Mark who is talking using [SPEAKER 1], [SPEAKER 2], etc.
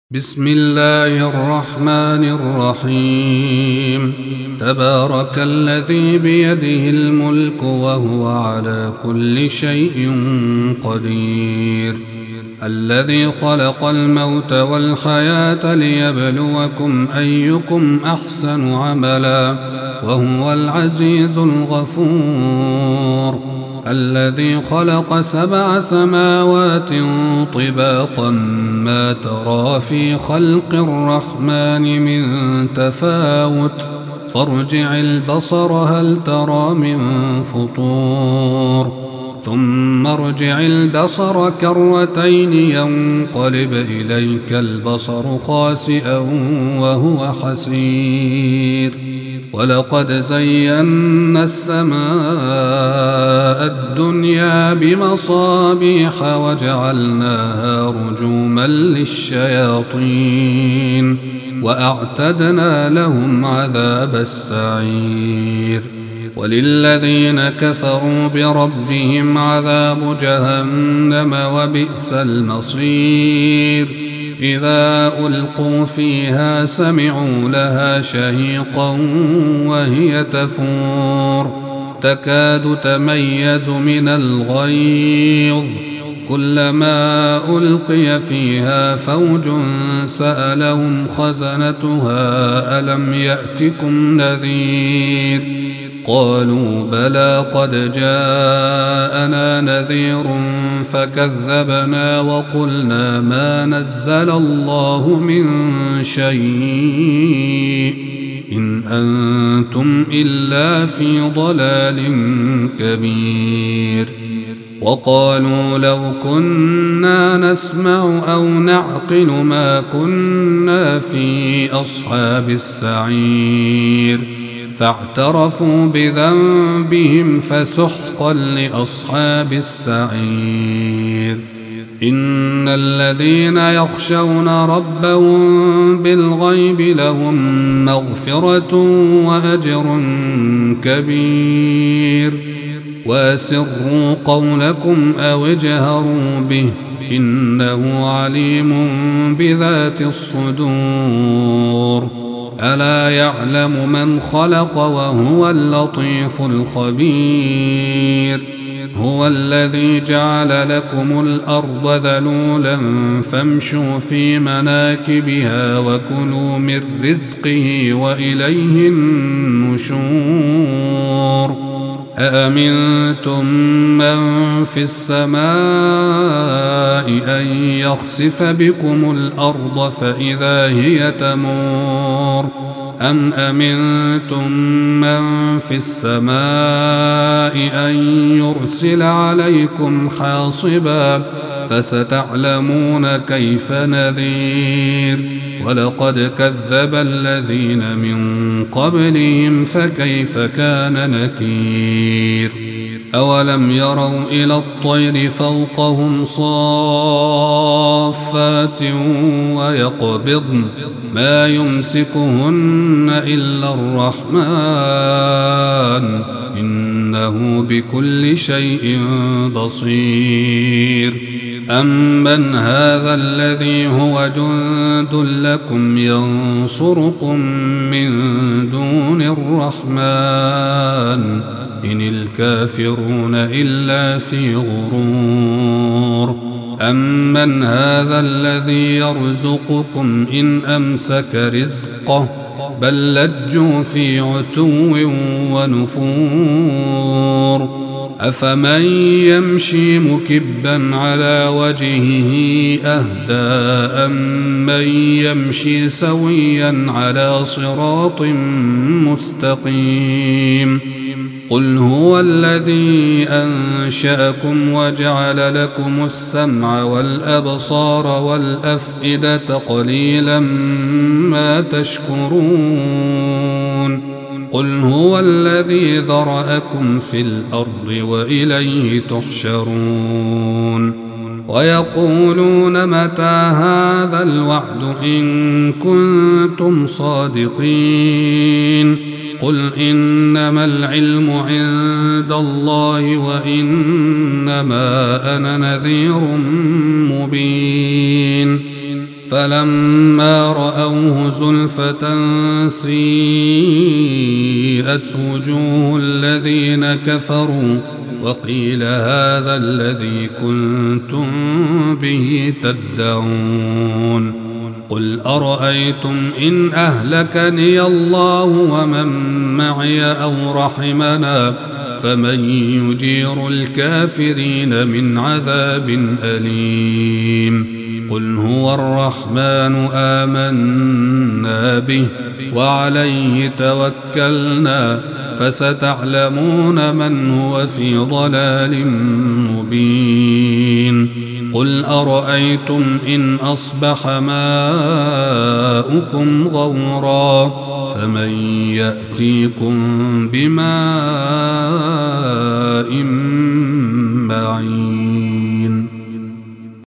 [SPEAKER 1] بسم الله الرحمن الرحيم. تبارك الذي بيده الملك وهو على كل شيء قدير، الذي خلق الموت والحياة ليبلوكم أيكم أحسن عملا وهو العزيز الغفور، الذي خلق 7 سماوات طباقا ما ترى في خلق الرحمن من تفاوت، فارجع البصر هل ترى من فطور، ثم ارجع البصر كرتين ينقلب إليك البصر خاسئا وهو حسير، ولقد زينا السماء الدنيا بمصابيح وجعلناها رجوما للشياطين وأعتدنا لهم عذاب السعير، وللذين كفروا بربهم عذاب جهنم وبئس المصير، إذا ألقوا فيها سمعوا لها شهيقا وهي تفور، تكاد تميز من الغيظ، كلما ألقي فيها فوج سألهم خزنتها ألم يأتكم نذير، قالوا بلى قد جاءنا نذير فكذبنا وقلنا ما نزل الله من شيء إن أنتم إلا في ضلال كبير، وقالوا لو كنا نسمع أو نعقل ما كنا في أصحاب السعير، فاعترفوا بذنبهم فسحقا لأصحاب السعير، إن الذين يخشون ربهم بالغيب لهم مغفرة وأجر كبير، وأسروا قولكم أو اجهروا به إنه عليم بذات الصدور، ألا يعلم من خلق وهو اللطيف الخبير، هو الذي جعل لكم الأرض ذلولا فامشوا في مناكبها وكلوا من رزقه وإليه النشور، أأمنتم من في السماء أن يخسف بكم الأرض فإذا هي تمور، أم أمنتم من في السماء أن يرسل عليكم حاصبا، فستعلمون كيف نذير، ولقد كذب الذين من قبلهم فكيف كان نكير، أولم يروا إلى الطير فوقهم صافات ويقبضن ما يمسكهن إلا الرحمن إنه بكل شيء بصير، أمن هذا الذي هو جند لكم ينصركم من دون الرحمن إن الكافرون إلا في غرور، أمن هذا الذي يرزقكم إن أمسك رزقه بل لجوا في عتو ونفور، أفمن يمشي مكبا على وجهه أهدى أمن يمشي سويا على صراط مستقيم، قل هو الذي أنشأكم وجعل لكم السمع والأبصار والأفئدة قليلا ما تشكرون، قل هو الذي ذرأكم في الأرض وإليه تحشرون، ويقولون متى هذا الوعد إن كنتم صادقين، قل إنما العلم عند الله وإنما أنا نذير مبين، فلما رأوه زلفة سيئت وجوه الذين كفروا وقيل هذا الذي كنتم به تدعون قل أرأيتم إن أهلكني الله ومن معي أو رحمنا فمن يجير الكافرين من عذاب أليم قل هو الرحمن آمنا به وعليه توكلنا فستعلمون من هو في ضلال مبين قل أرأيتم إن أصبح ماؤكم غورا فمن يأتيكم بماء معين